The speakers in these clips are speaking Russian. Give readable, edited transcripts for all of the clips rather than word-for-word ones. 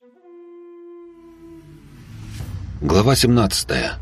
Глава 17.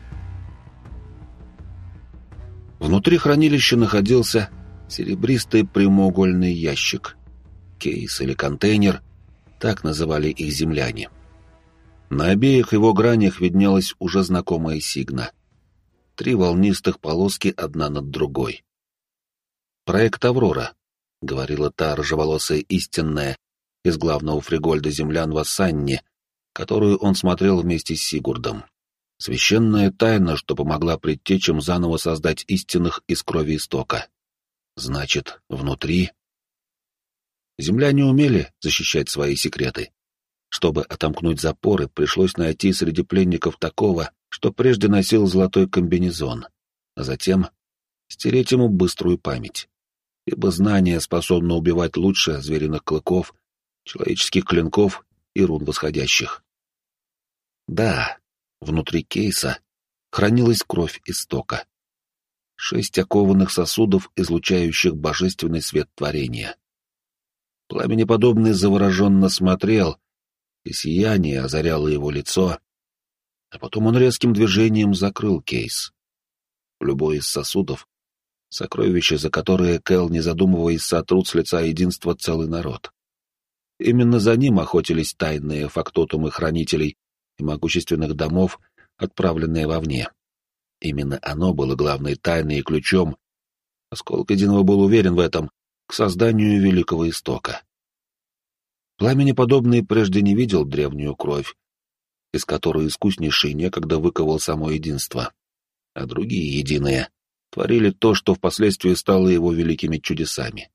Внутри хранилища находился серебристый прямоугольный ящик. Кейс или контейнер, так называли их земляне. На обеих его гранях виднелась уже знакомая сигна. 3 волнистых полоски одна над другой. «Проект «Аврора», — говорила та рыжеволосая истинная из главного фригольда землян в Ассанне, которую он смотрел вместе с Сигурдом. Священная тайна, что помогла предтечам заново создать истинных из крови истока. Значит, внутри... Земляне умели защищать свои секреты. Чтобы отомкнуть запоры, пришлось найти среди пленников такого, что прежде носил золотой комбинезон, а затем стереть ему быструю память. Ибо знание способно убивать лучше звериных клыков, человеческих клинков и рун восходящих. Да, внутри кейса хранилась кровь истока. 6 окованных сосудов, излучающих божественный свет творения. Пламенеподобный завороженно смотрел, и сияние озаряло его лицо, а потом он резким движением закрыл кейс. В любой из сосудов — сокровище, за которое Кэл, не задумываясь, сотрут с лица единства целый народ. Именно за ним охотились тайные фактотумы хранителей и могущественных домов, отправленные вовне. Именно оно было главной тайной и ключом, Осколок Единого был уверен в этом, к созданию Великого Истока. Пламенеподобный прежде не видел древнюю кровь, из которой искуснейший некогда выковал само единство, а другие единые творили то, что впоследствии стало его великими чудесами.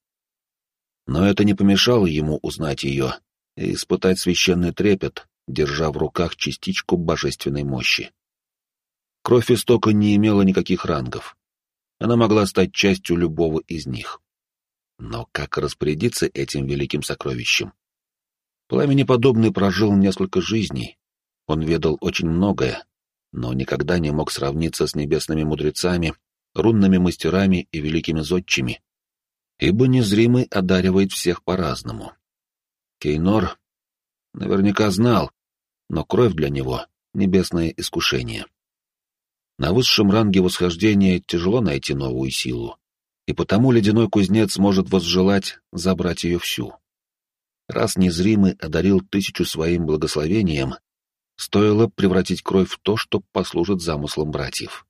Но это не помешало ему узнать ее и испытать священный трепет, держа в руках частичку божественной мощи. Кровь истока не имела никаких рангов. Она могла стать частью любого из них. Но как распорядиться этим великим сокровищем? Пламенеподобный прожил несколько жизней. Он ведал очень многое, но никогда не мог сравниться с небесными мудрецами, рунными мастерами и великими зодчими, ибо незримый одаривает всех по-разному. Кейнор наверняка знал, но кровь для него — небесное искушение. На высшем ранге восхождения тяжело найти новую силу, и потому ледяной кузнец может возжелать забрать ее всю. Раз незримый одарил 1000 своим благословением, стоило превратить кровь в то, что послужит замыслам братьев.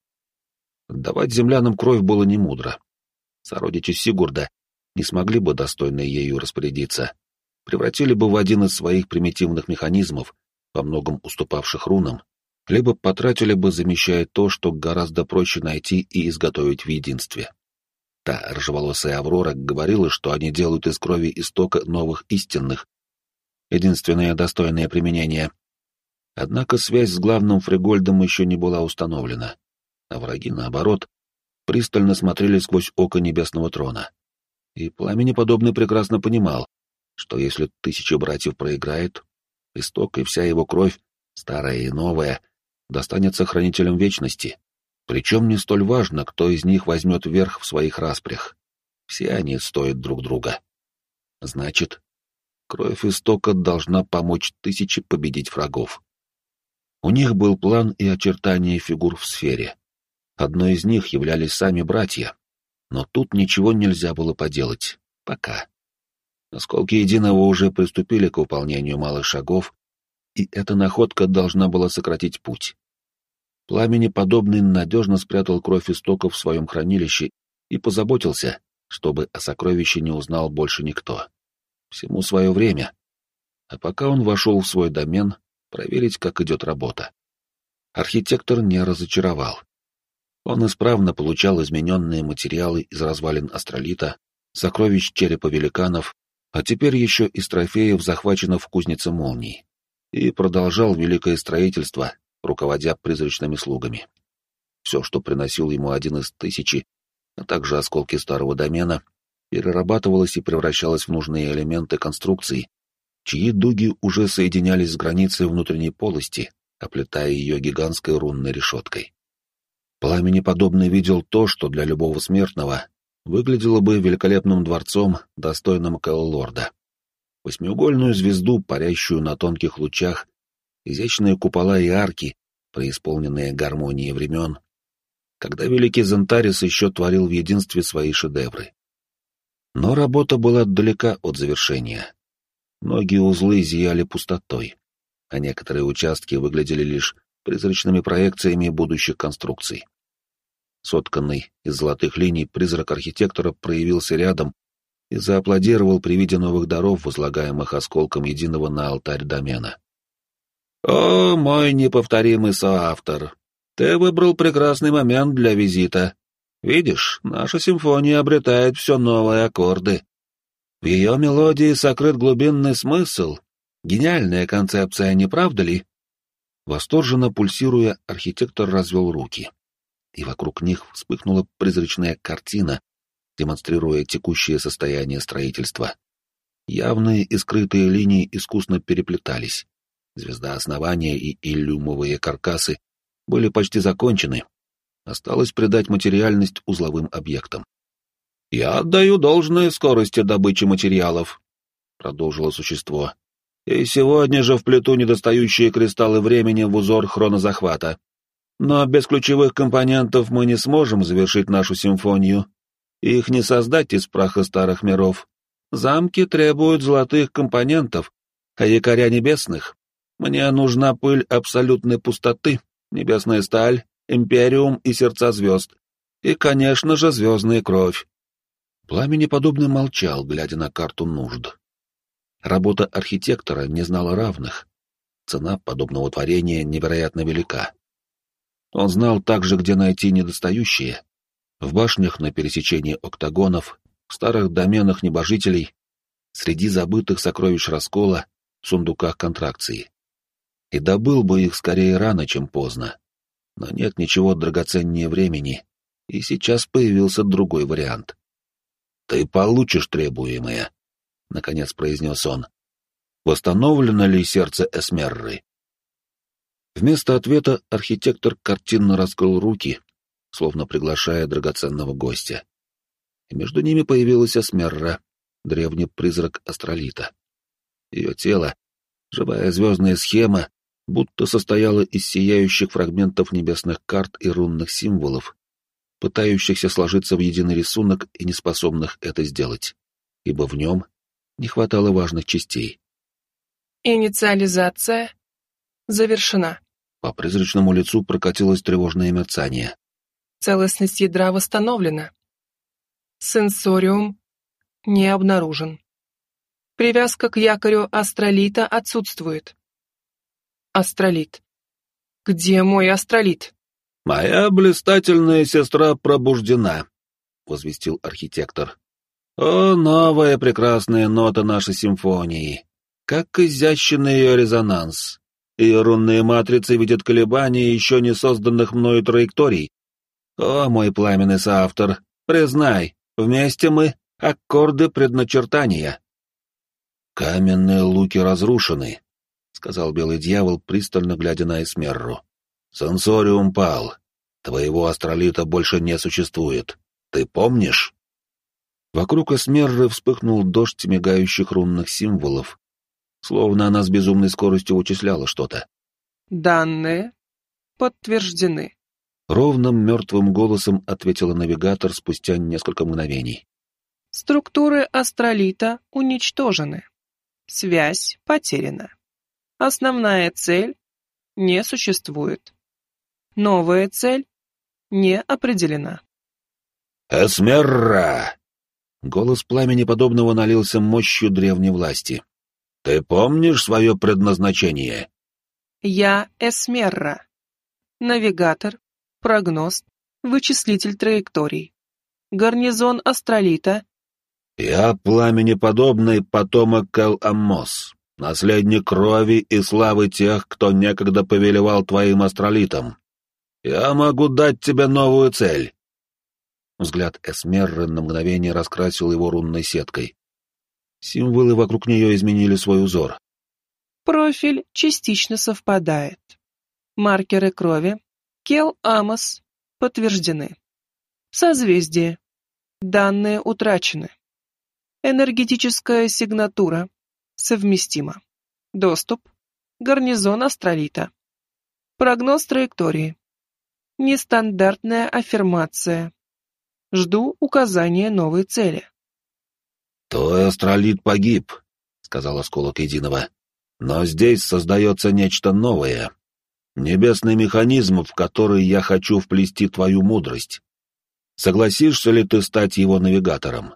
Давать землянам кровь было немудро. Сородичи Сигурда не смогли бы достойно ею распорядиться, превратили бы в один из своих примитивных механизмов, во многом уступавших рунам, либо потратили бы, замещая то, что гораздо проще найти и изготовить в единстве. Та рыжеволосая Аврора говорила, что они делают из крови истока новых истинных, единственное достойное применение. Однако связь с главным Фригольдом еще не была установлена, а враги, наоборот, пристально смотрели сквозь око небесного трона. И Пламенеподобный прекрасно понимал, что если 1000 братьев проиграет, исток и вся его кровь, старая и новая, достанется хранителям вечности. Причем не столь важно, кто из них возьмет верх в своих распрях. Все они стоят друг друга. Значит, кровь истока должна помочь 1000 победить врагов. У них был план и очертания фигур в сфере. Одной из них являлись сами братья, но тут ничего нельзя было поделать. Пока. Осколки Единого уже приступили к выполнению малых шагов, и эта находка должна была сократить путь. Пламенеподобный надежно спрятал кровь истока в своем хранилище и позаботился, чтобы о сокровище не узнал больше никто. Всему свое время. А пока он вошел в свой домен, проверить, как идет работа. Архитектор не разочаровал. Он исправно получал измененные материалы из развалин астролита, сокровищ черепа великанов, а теперь еще из трофеев, захваченных в кузнице молний, и продолжал великое строительство, руководя призрачными слугами. Все, что приносил ему один из 1000, а также осколки старого домена, перерабатывалось и превращалось в нужные элементы конструкции, чьи дуги уже соединялись с границей внутренней полости, оплетая ее гигантской рунной решеткой. Пламенеподобный видел то, что для любого смертного выглядело бы великолепным дворцом, достойным Кэллорда. восьмиугольную звезду, парящую на тонких лучах, изящные купола и арки, преисполненные гармонией времен, когда великий Зентарис еще творил в единстве свои шедевры. Но работа была далека от завершения. Многие узлы зияли пустотой, а некоторые участки выглядели лишь призрачными проекциями будущих конструкций. Сотканный из золотых линий призрак архитектора проявился рядом и зааплодировал при виде новых даров, возлагаемых осколком единого на алтарь домена. «О, мой неповторимый соавтор! Ты выбрал прекрасный момент для визита. Видишь, наша симфония обретает все новые аккорды. В ее мелодии сокрыт глубинный смысл. Гениальная концепция, не правда ли?» Восторженно пульсируя, архитектор развел руки, и вокруг них вспыхнула призрачная картина, демонстрируя текущее состояние строительства. Явные и скрытые линии искусно переплетались. Звезда основания и иллюмовые каркасы были почти закончены. Осталось придать материальность узловым объектам. «Я отдаю должное скорости добычи материалов», — продолжило существо. «И сегодня же вплету недостающие кристаллы времени в узор хронозахвата. Но без ключевых компонентов мы не сможем завершить нашу симфонию. Их не создать из праха старых миров. Замки требуют золотых компонентов, а якоря небесных. Мне нужна пыль абсолютной пустоты, небесная сталь, империум и сердца звезд. И, конечно же, звездная кровь». Пламенеподобный молчал, глядя на карту нужд. Работа архитектора не знала равных. Цена подобного творения невероятно велика. Он знал также, где найти недостающие. В башнях на пересечении октагонов, в старых доменах небожителей, среди забытых сокровищ раскола, в сундуках контракции. И добыл бы их скорее рано, чем поздно. Но нет ничего драгоценнее времени, и сейчас появился другой вариант. «Ты получишь требуемое», — наконец произнес он. «Восстановлено ли сердце Эсмерры?» Вместо ответа архитектор картинно раскрыл руки, словно приглашая драгоценного гостя. И между ними появилась Эсмерра, древний призрак астролита. Ее тело, живая звездная схема, будто состояла из сияющих фрагментов небесных карт и рунных символов, пытающихся сложиться в единый рисунок и не способных это сделать, ибо в нем не хватало важных частей. Инициализация завершена. По призрачному лицу прокатилось тревожное мерцание. Целостность ядра восстановлена. Сенсориум не обнаружен. Привязка к якорю астролита отсутствует. Астролит. Где мой астролит? «Моя блистательная сестра пробуждена», — возвестил архитектор. «О, новая прекрасная нота нашей симфонии! Как изящен ее резонанс! Ее рунные матрицы видят колебания еще не созданных мною траекторий. О, мой пламенный соавтор, признай, вместе мы — аккорды предначертания». «Каменные луки разрушены», — сказал белый дьявол, пристально глядя на Эсмерру. «Сенсориум пал. Твоего астролита больше не существует. Ты помнишь?» Вокруг Эсмерры вспыхнул дождь мигающих рунных символов, словно она с безумной скоростью вычисляла что-то. Данные подтверждены. Ровным мертвым голосом ответила навигатор спустя несколько мгновений. Структуры астролита уничтожены. Связь потеряна. Основная цель не существует. Новая цель не определена. «Эсмерра!» Голос пламени подобного налился мощью древней власти. «Ты помнишь свое предназначение?» Я Эсмерра. Навигатор, прогноз, вычислитель траекторий. Гарнизон астролита. «Я пламенеподобный потомок Кел-Аммос, наследник крови и славы тех, кто некогда повелевал твоим астролитом. Я могу дать тебе новую цель». Взгляд Эсмерры на мгновение раскрасил его рунной сеткой. Символы вокруг нее изменили свой узор. Профиль частично совпадает. Маркеры крови Кел-Амос подтверждены. Созвездие. Данные утрачены. Энергетическая сигнатура Совместимо. Доступ. Гарнизон астролита. Прогноз траектории. Нестандартная аффирмация. Жду указания новой цели. «Твой астролит погиб», — сказал осколок единого. «Но здесь создается нечто новое. Небесный механизм, в который я хочу вплести твою мудрость. Согласишься ли ты стать его навигатором?»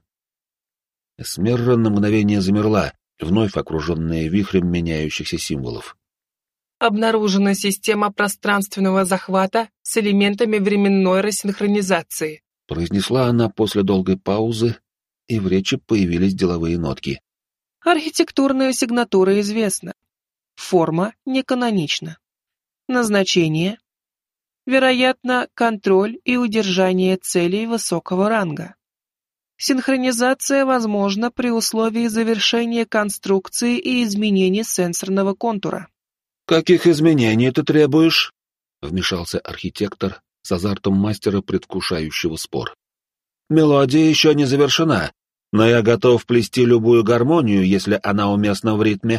Эсмерра на мгновение замерла, вновь окруженная вихрем меняющихся символов. Обнаружена система пространственного захвата с элементами временной рассинхронизации. Произнесла она после долгой паузы, и в речи появились деловые нотки. Архитектурная сигнатура известна. Форма неканонична. Назначение. Вероятно, контроль и удержание целей высокого ранга. Синхронизация возможна при условии завершения конструкции и изменения сенсорного контура. «Каких изменений ты требуешь?» — вмешался архитектор с азартом мастера, предвкушающего спор. «Мелодия еще не завершена, но я готов плести любую гармонию, если она уместна в ритме».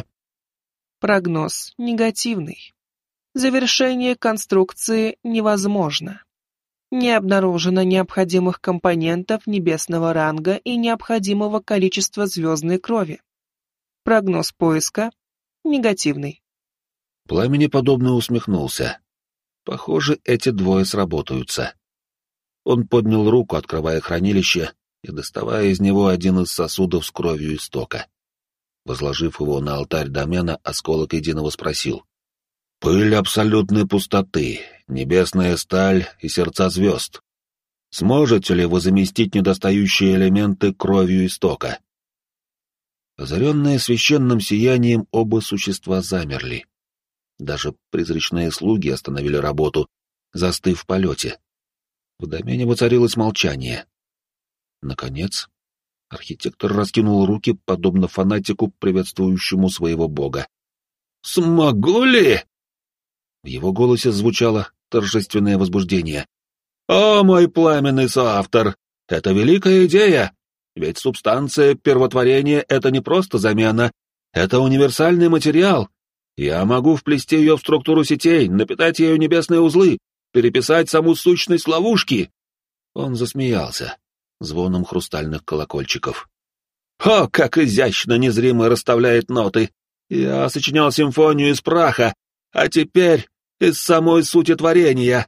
Прогноз негативный. Завершение конструкции невозможно. Не обнаружено необходимых компонентов небесного ранга и необходимого количества звездной крови. Прогноз поиска негативный. Пламени подобно усмехнулся. Похоже, эти двое сработаются. Он поднял руку, открывая хранилище и доставая из него один из сосудов с кровью истока. Возложив его на алтарь домена, осколок единого спросил. «Пыль абсолютной пустоты, небесная сталь и сердца звезд. Сможете ли вы заместить недостающие элементы кровью истока?» Озаренные священным сиянием, оба существа замерли. Даже призрачные слуги остановили работу, застыв в полете. В домене воцарилось молчание. Наконец, архитектор раскинул руки, подобно фанатику, приветствующему своего бога. «Смогу ли?» В его голосе звучало торжественное возбуждение. «О, мой пламенный соавтор! Это великая идея! Ведь субстанция первотворения — это не просто замена, это универсальный материал. Я могу вплести ее в структуру сетей, напитать ею небесные узлы, переписать саму сущность ловушки!» Он засмеялся звоном хрустальных колокольчиков. «О, как изящно незримо расставляет ноты! Я сочинял симфонию из праха, а теперь из самой сути творения!»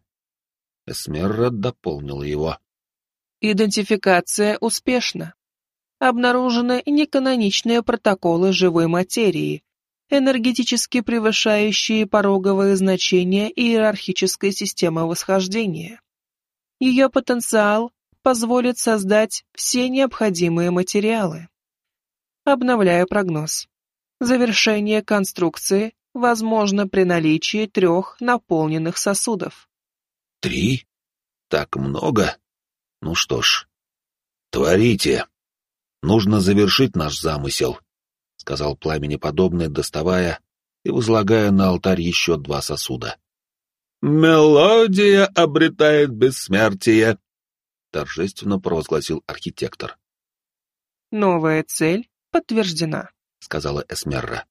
Эсмерра дополнила его. Идентификация успешна. Обнаружены неканоничные протоколы живой материи, энергетически превышающие пороговые значения иерархической системы восхождения. Ее потенциал позволит создать все необходимые материалы. Обновляю прогноз. Завершение конструкции возможно при наличии 3 наполненных сосудов. 3? Так много? Ну что ж, творите. Нужно завершить наш замысел, — сказал пламенеподобный, доставая и возлагая на алтарь еще 2 сосуда. «Мелодия обретает бессмертие», — торжественно провозгласил архитектор. Новая цель подтверждена, — сказала Эсмерра.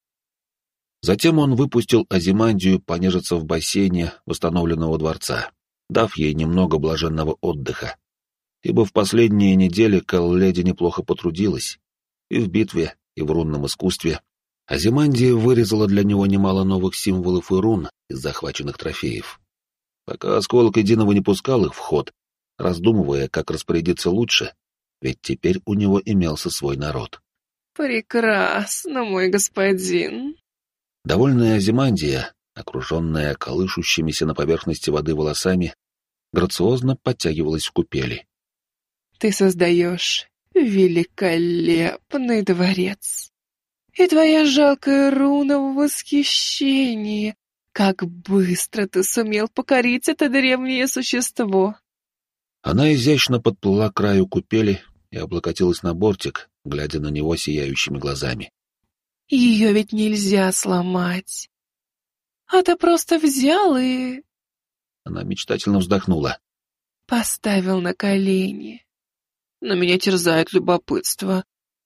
Затем он выпустил Азимандию понежиться в бассейне восстановленного дворца, дав ей немного блаженного отдыха, ибо в последние недели Кал-леди неплохо потрудилась, и в битве, и в рунном искусстве. Азимандия вырезала для него немало новых символов и рун из захваченных трофеев. Пока осколок единого не пускал их в ход, раздумывая, как распорядиться лучше, ведь теперь у него имелся свой народ. «Прекрасно, мой господин!» Довольная Азимандия, окруженная колышущимися на поверхности воды волосами, грациозно подтягивалась в купели. «Ты создаешь великолепный дворец, и твоя жалкая руна в восхищении. Как быстро ты сумел покорить это древнее существо!» Она изящно подплыла к краю купели и облокотилась на бортик, глядя на него сияющими глазами. «Ее ведь нельзя сломать. А ты просто взял и...» Она мечтательно вздохнула. «Поставил на колени. Но меня терзает любопытство.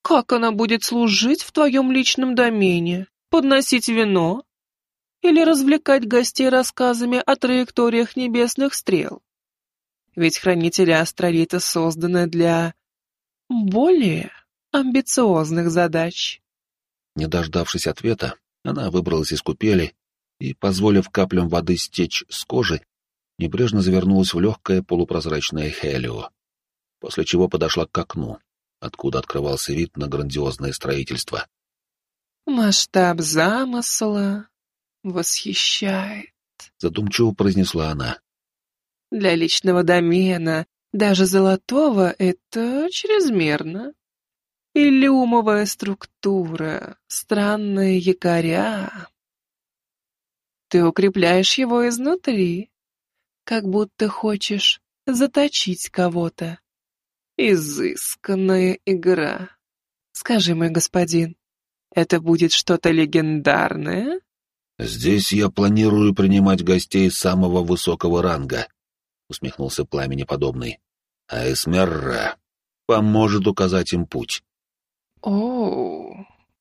Как она будет служить в твоем личном домене? Подносить вино? Или развлекать гостей рассказами о траекториях небесных стрел? Ведь хранители астролита созданы для более амбициозных задач. Не дождавшись ответа, она выбралась из купели и, позволив каплям воды стечь с кожи, небрежно завернулась в легкое полупрозрачное хелио, после чего подошла к окну, откуда открывался вид на грандиозное строительство. «Масштаб замысла восхищает», — задумчиво произнесла она. «Для личного домена, даже золотого, это чрезмерно. Иллюмовая структура, странные якоря. Ты укрепляешь его изнутри, как будто хочешь заточить кого-то. Изысканная игра. Скажи, мой господин, это будет что-то легендарное?» «Здесь я планирую принимать гостей самого высокого ранга», — усмехнулся Пламени Подобный. «А Эсмерра поможет указать им путь». «О,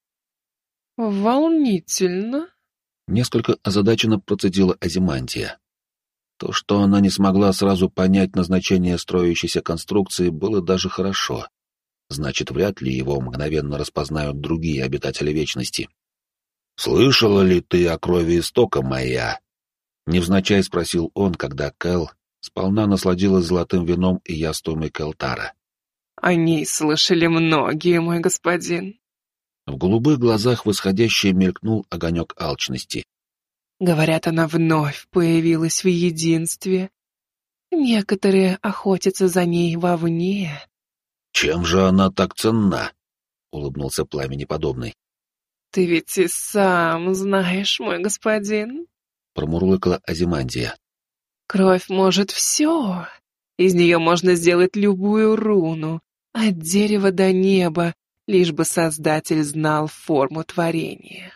волнительно», — несколько озадаченно процедила Азимантия. То, что она не смогла сразу понять назначение строящейся конструкции, было даже хорошо. Значит, вряд ли его мгновенно распознают другие обитатели Вечности. «Слышала ли ты о крови истока, моя?» — невзначай спросил он, когда Кэл сполна насладилась золотым вином и яствами Кэлтара. «О ней слышали многие, мой господин». В голубых глазах восходящей мелькнул огонек алчности. «Говорят, она вновь появилась в единстве. Некоторые охотятся за ней вовне». «Чем же она так ценна?» — улыбнулся Пламени Подобный. «Ты ведь и сам знаешь, мой господин», — промурлыкала Азимандия. «Кровь может все. Из нее можно сделать любую руну, от дерева до неба, лишь бы Создатель знал форму творения.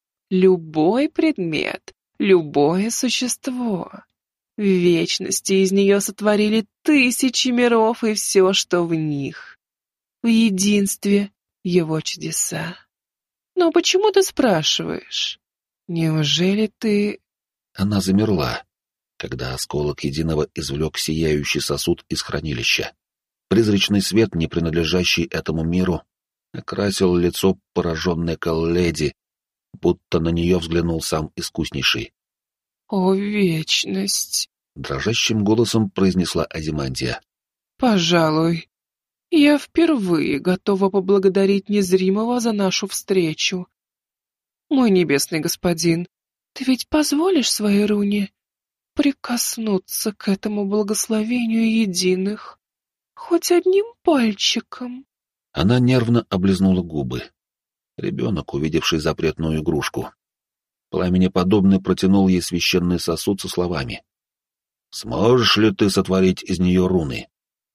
Любой предмет, любое существо. В вечности из нее сотворили тысячи миров и все, что в них. В единстве его чудеса. Но почему ты спрашиваешь? Неужели ты...» Она замерла, когда осколок единого извлек сияющий сосуд из хранилища. Призрачный свет, не принадлежащий этому миру, окрасил лицо пораженной Калледи, будто на нее взглянул сам искуснейший. «О, вечность!» — дрожащим голосом произнесла Азимандия. «Пожалуй, я впервые готова поблагодарить незримого за нашу встречу. Мой небесный господин, ты ведь позволишь своей руне прикоснуться к этому благословению единых хоть одним пальчиком?» Она нервно облизнула губы. Ребенок, увидевший запретную игрушку. Пламени Подобный протянул ей священный сосуд со словами: «Сможешь ли ты сотворить из нее руны?»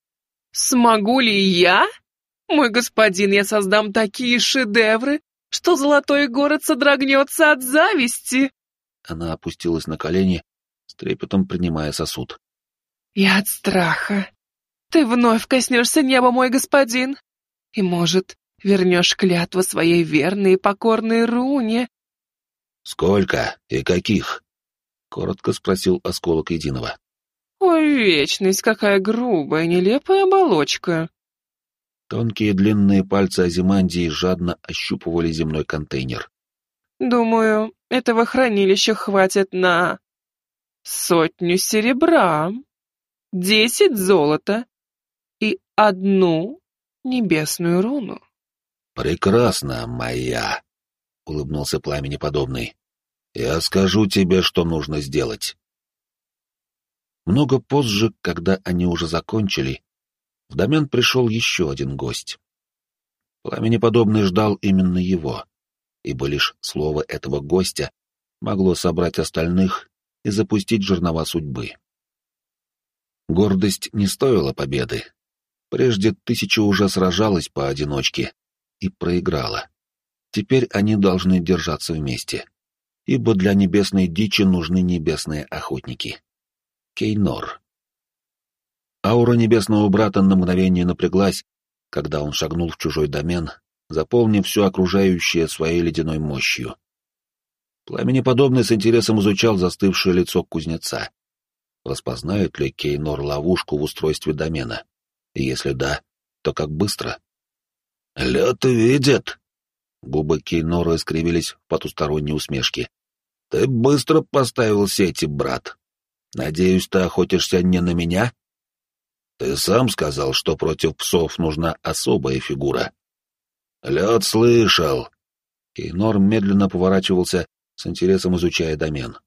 «Смогу ли я? Мой господин, я создам такие шедевры, что золотой город содрогнется от зависти!» Она опустилась на колени, с трепетом принимая сосуд. «И от страха. Ты вновь коснешься неба, мой господин, и, может, вернешь клятву своей верной и покорной руне». «Сколько и каких?» — коротко спросил осколок единого. «Ой, вечность, какая грубая, нелепая оболочка!» Тонкие длинные пальцы Азимандии жадно ощупывали земной контейнер. «Думаю, этого хранилища хватит на 100 серебра, 10 золота и 1 небесную руну». «Прекрасно, моя!» — улыбнулся Пламени Подобный. «Я скажу тебе, что нужно сделать». Много позже, когда они уже закончили, в домен пришел еще один гость. Пламени Подобный ждал именно его, ибо лишь слово этого гостя могло собрать остальных и запустить жернова судьбы. Гордость не стоила победы. Прежде 1000 уже сражалась поодиночке и проиграла. Теперь они должны держаться вместе, ибо для небесной дичи нужны небесные охотники. Кейнор. Аура небесного брата на мгновение напряглась, когда он шагнул в чужой домен заполнив все окружающее своей ледяной мощью. Пламенеподобный с интересом изучал застывшее лицо кузнеца. Распознает ли Кейнор ловушку в устройстве домена? И если да, то как быстро? «Лед видит!» Губы Кейнора искривились в потусторонней усмешке. «Ты быстро поставил сети, брат. Надеюсь, ты охотишься не на меня? Ты сам сказал, что против псов нужна особая фигура». «Лед слышал!» Кейнор медленно поворачивался, с интересом изучая домен.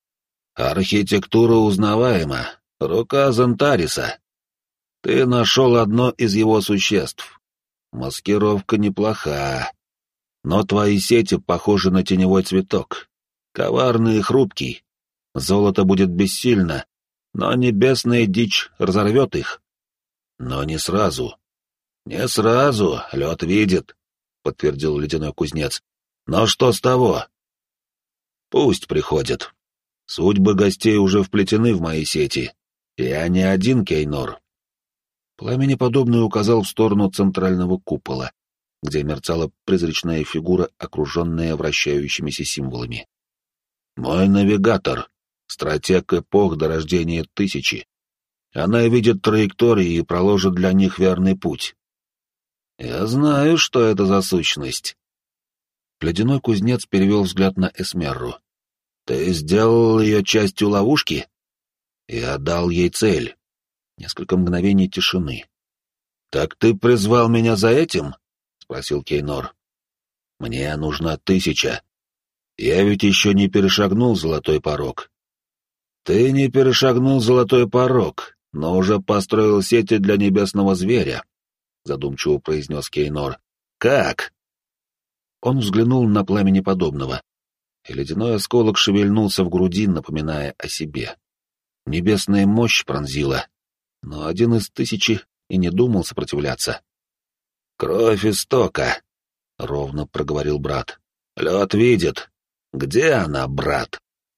«Архитектура узнаваема. Рука Зентариса. Ты нашел одно из его существ. Маскировка неплоха. Но твои сети похожи на теневой цветок. Коварный и хрупкий. Золото будет бессильно, но небесная дичь разорвет их. Но не сразу. Не сразу, лед видит», — подтвердил ледяной кузнец. «Но что с того? Пусть приходят. Судьбы гостей уже вплетены в мои сети. Я не один, Кейнор». Пламенеподобный указал в сторону центрального купола, где мерцала призрачная фигура, окруженная вращающимися символами. «Мой навигатор, стратег эпох до рождения тысячи. Она видит траектории и проложит для них верный путь». «Я знаю, что это за сущность». Ледяной кузнец перевел взгляд на Эсмерру. «Ты сделал ее частью ловушки?» «Я дал ей цель». Несколько мгновений тишины. «Так ты призвал меня за этим?» — спросил Кейнор. «Мне нужна 1000. Я ведь еще не перешагнул золотой порог». «Ты не перешагнул золотой порог, но уже построил сети для небесного зверя», — задумчиво произнес Кейнор. «Как?» Он взглянул на пламенеподобного, и ледяной осколок шевельнулся в груди, напоминая о себе. Небесная мощь пронзила, но один из 1000 и не думал сопротивляться. «Кровь истока», — ровно проговорил брат. «Лед видит. Где она, брат?»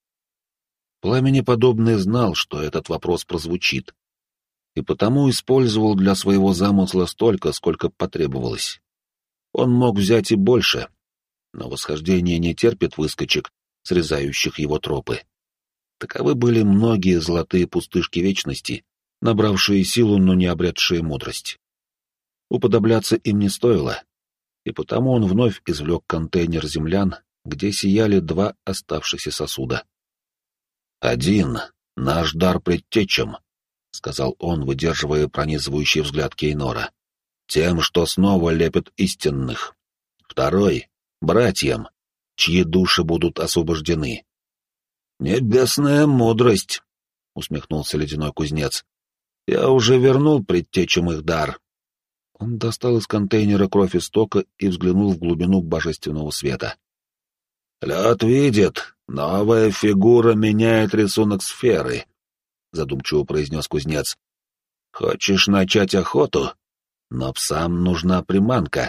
Пламенеподобный знал, что этот вопрос прозвучит, и потому использовал для своего замысла столько, сколько потребовалось. Он мог взять и больше, но восхождение не терпит выскочек, срезающих его тропы. Таковы были многие золотые пустышки вечности, набравшие силу, но не обретшие мудрость. Уподобляться им не стоило, и потому он вновь извлек контейнер землян, где сияли 2 оставшихся сосуда. «Один, наш дар предтечам», — сказал он, выдерживая пронизывающий взгляд Кейнора, — «тем, что снова лепят истинных. Второй — братьям, чьи души будут освобождены». «Небесная мудрость», — усмехнулся ледяной кузнец. «Я уже вернул предтечам их дар». Он достал из контейнера кровь истока и взглянул в глубину божественного света. «Лед видит, новая фигура меняет рисунок сферы», — задумчиво произнес кузнец. «Хочешь начать охоту? Но псам нужна приманка».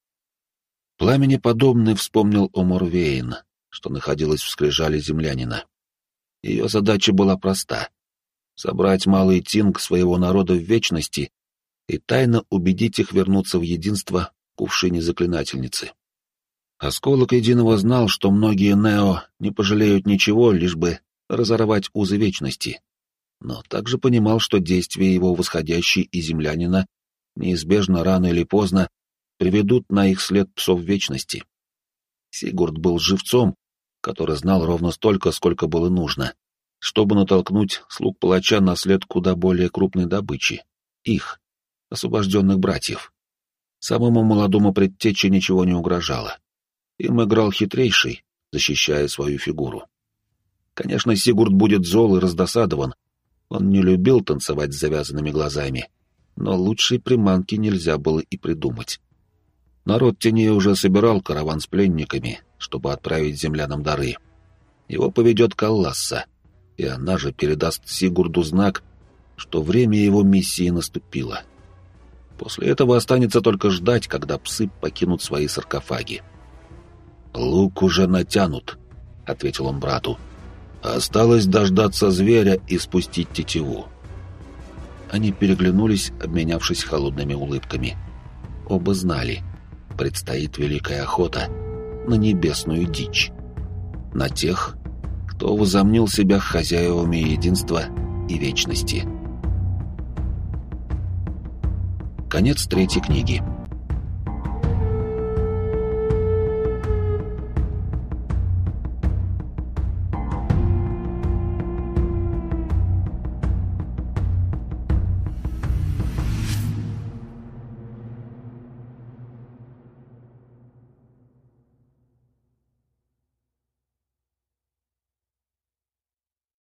Пламенеподобный вспомнил о Морвейн, что находилась в скрижале землянина. Ее задача была проста — собрать малый тинг своего народа в вечности и тайно убедить их вернуться в единство в кувшине заклинательницы. Осколок Единого знал, что многие Нео не пожалеют ничего, лишь бы разорвать узы вечности, но также понимал, что действия его восходящей и землянина неизбежно рано или поздно приведут на их след псов вечности. Сигурд был живцом, который знал ровно столько, сколько было нужно, чтобы натолкнуть слуг палача на след куда более крупной добычи — их, освобожденных братьев. Самому молодому предтече ничего не угрожало. Им играл хитрейший, защищая свою фигуру. Конечно, Сигурд будет зол и раздосадован. Он не любил танцевать с завязанными глазами, но лучшей приманки нельзя было и придумать. Народ теней уже собирал караван с пленниками, чтобы отправить землянам дары. Его поведет Калласса, и она же передаст Сигурду знак, что время его миссии наступило. После этого останется только ждать, когда псы покинут свои саркофаги. «Лук уже натянут», — ответил он брату. «Осталось дождаться зверя и спустить тетиву». Они переглянулись, обменявшись холодными улыбками. Оба знали. предстоит великая охота на небесную дичь. На тех, кто возомнил себя хозяевами единства и вечности. Конец 3 книги.